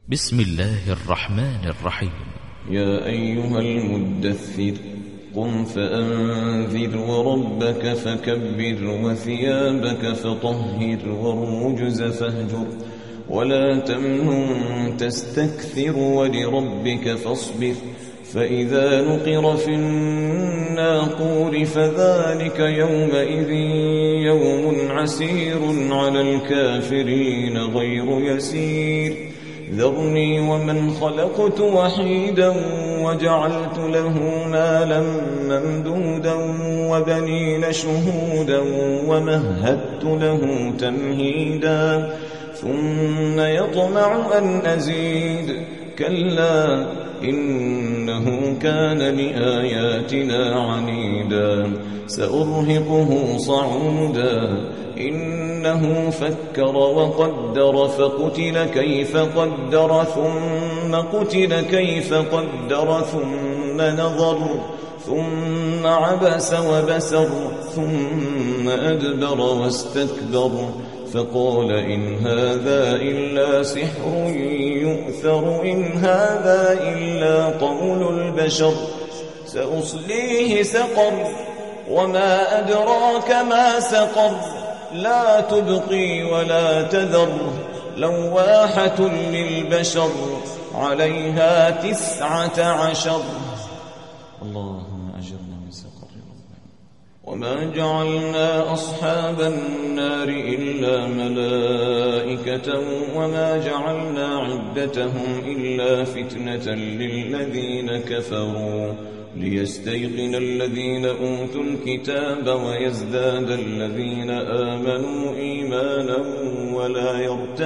بسم الله الرحمن الرحيم. يا أيها المدثر قم فأنذر وربك فكبر وثيابك فطهر والرجز فاهجر ولا تمنن تستكثر ولربك فاصبر فإذا نقر في الناقور فذلك يومئذ يوم عسير على الكافرين غير يسير ذرني ومن خلقت وحيدا وجعلت له مالا ممدودا وبنين شهودا ومهدت له تمهيدا ثم يطمع أن أزيد كلا إنه كان لآياتنا عنيدا سأرهقه صعودا إنه فكر وقدر فقتل كيف قدر ثم قتل كيف قدر ثم نظر ثم عبس وبسر ثم أدبر واستكبر فقال إن هذا إلا سحر يؤثر إن هذا إلا قول البشر سأصليه سقر وما أدراك ما سقر لا تبقي ولا تذر لواحة للبشر عليها 19 اللهم أجرنا من سقر ربنا وما جعلنا أصحاب النار إلا ملائكة وما جعلنا عدتهم إلا فتنة للذين كفروا ليستيقن الذين أوتوا الكتاب ويزداد الذين آمنوا إيمانا ولا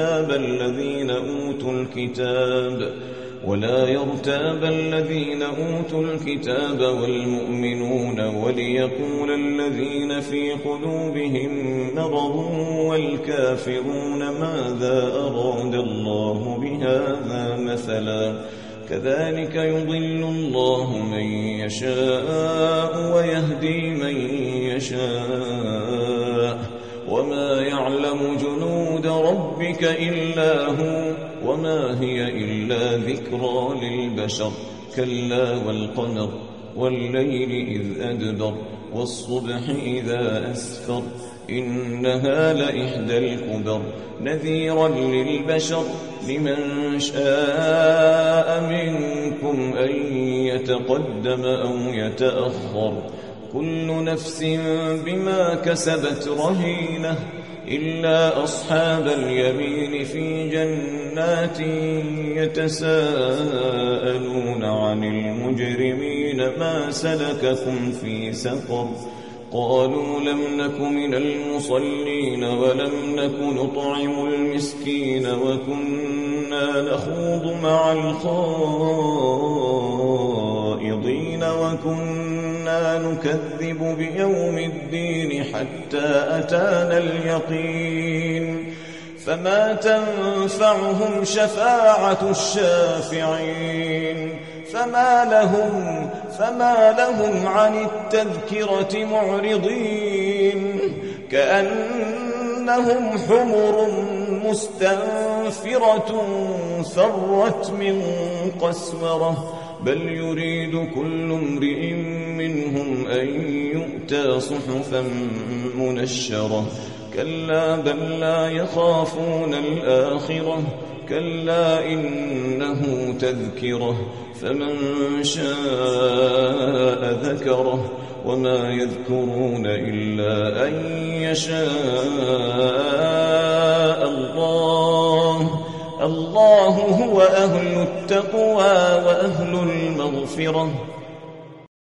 يرتاب الذين أوتوا الكتاب والمؤمنون وليقول الذين في قلوبهم مرض والكافرون ماذا أراد الله بهذا مثلا كذلك يضل الله من يشاء ويهدي من يشاء وما يعلم جنود ربك إلا هو وما هي إلا ذكرى للبشر كلا والقمر والليل إذ أدبر والصبح إذا أسفر إنها لإحدى الكبر نذيرا للبشر لمن شاء منكم أن يتقدم أو يتأخر كل نفس بما كسبت رهينة إلا أصحاب اليمين في جنات يتساءلون عن المجرمين ما سلككم في سقر قالوا لم نك من المصلين ولم نك نطعم المسكين وكنا نخوض مع الخائضين وكنا نكذب بيوم الدين حتى أتانا اليقين فما تنفعهم شفاعة الشافعين فما لهم عن التذكرة معرضين كأنهم حمر مستنفرة فرت من قسورة بل يريد كل امرئ منهم أن يؤتى صحفا منشرة كلا بل لا يخافون الآخرة كلا إنه تذكرة فمن شاء ذكره وما يذكرون إلا أن يشاء الله هو أهل التقوى وأهل المغفرة